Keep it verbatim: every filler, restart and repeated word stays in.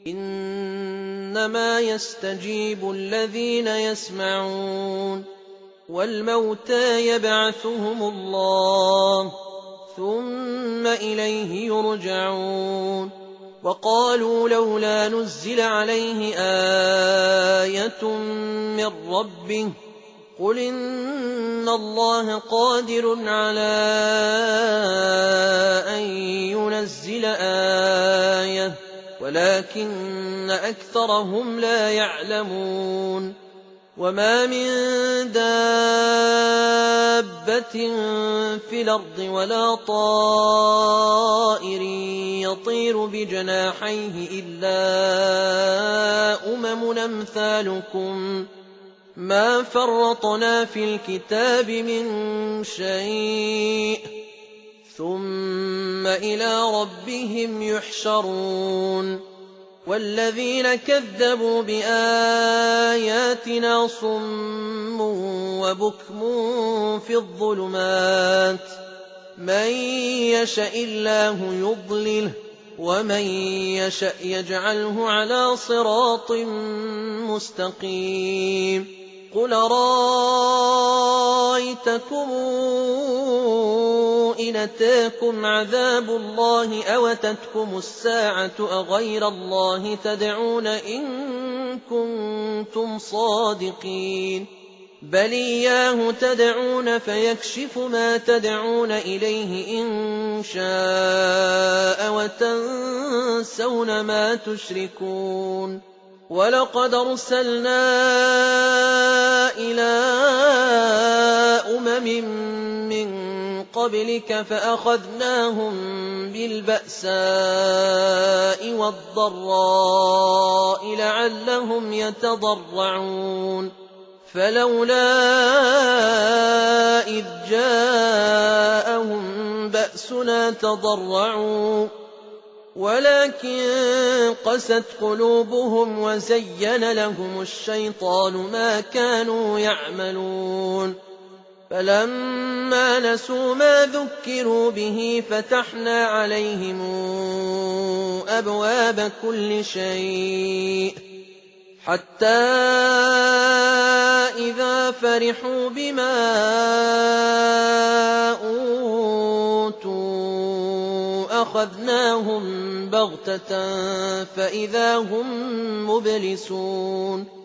إِنَّمَا يَسْتَجِيبُ الَّذِينَ يَسْمَعُونَ وَالْمَوْتَىٰ يَبْعَثُهُمُ اللَّهُ ثُمَّ إِلَيْهِ يُرْجَعُونَ وَقَالُوا لَوْلَا نُزِّلَ عَلَيْهِ آيَةٌ مِّن رَّبِّهِ قُلْ إِنَّ اللَّهَ قَادِرٌ عَلَىٰ أَن يُنَزِّلَ آيَةً وَلَٰكِنَّ أَكْثَرَهُمْ لَا يَعْلَمُونَ وَمَا مِن دَابَّةٍ فِي الْأَرْضِ وَلَا طَائِرٍ يَطِيرُ بِجَنَاحَيْهِ إِلَّا أُمَمٌ أَمْثَالُكُم مَّا فَرَّطْنَا فِي الْكِتَابِ مِن شَيْءٍ ثُمَّ إِلَىٰ رَبِّهِمْ يُحْشَرُونَ وَالَّذِينَ كَذَّبُوا بِآيَاتِنَا صُمٌّ وَبُكْمٌ فِي الظُّلُمَاتِ مَن يَشَإِ اللَّهُ يُضْلِلْهُ وَمَن يَشَأْ يَجْعَلْهُ عَلَىٰ صِرَاطٍ مُّسْتَقِيمٍ قُلْ أَرَأَيْتَكُمْ إِنْ أَتَاكُمْ عَذَابُ اللَّهِ أَوْ أَتَتْكُمُ السَّاعَةُ أَغَيْرَ اللَّهِ تَدْعُونَ إِن كُنتُمْ صَادِقِينَ بَلْ إِيَّاهُ تَدْعُونَ فَيَكْشِفُ مَا تَدْعُونَ إِلَيْهِ إِن شَاءَ وَتَنسَوْنَ مَا تُشْرِكُونَ وَلَقَدْ أَرْسَلْنَا إِلَىٰ أُمَمٍ مِّن قَبْلِكَ فَأَخَذْنَاهُم بِالْبَأْسَاءِ وَالضَّرَّاءِ لَعَلَّهُمْ يَتَضَرَّعُونَ فَلَوْلَا إِذْ جَاءَهُم بَأْسُنَا تَضَرَّعُوا وَلَٰكِن قَسَتْ قُلُوبُهُمْ وَزَيَّنَ لَهُمُ الشَّيْطَانُ مَا كَانُوا يَعْمَلُونَ فَلَمَّا نَسُوا مَا ذُكِّرُوا بِهِ فَتَحْنَا عَلَيْهِمْ أَبْوَابَ كُلِّ شَيْءٍ حَتَّىٰ إِذَا فَرِحُوا بِمَا أُوتُوا أَخَذْنَاهُم بَغْتَةً فَإِذَا هُم مُّبْلِسُونَ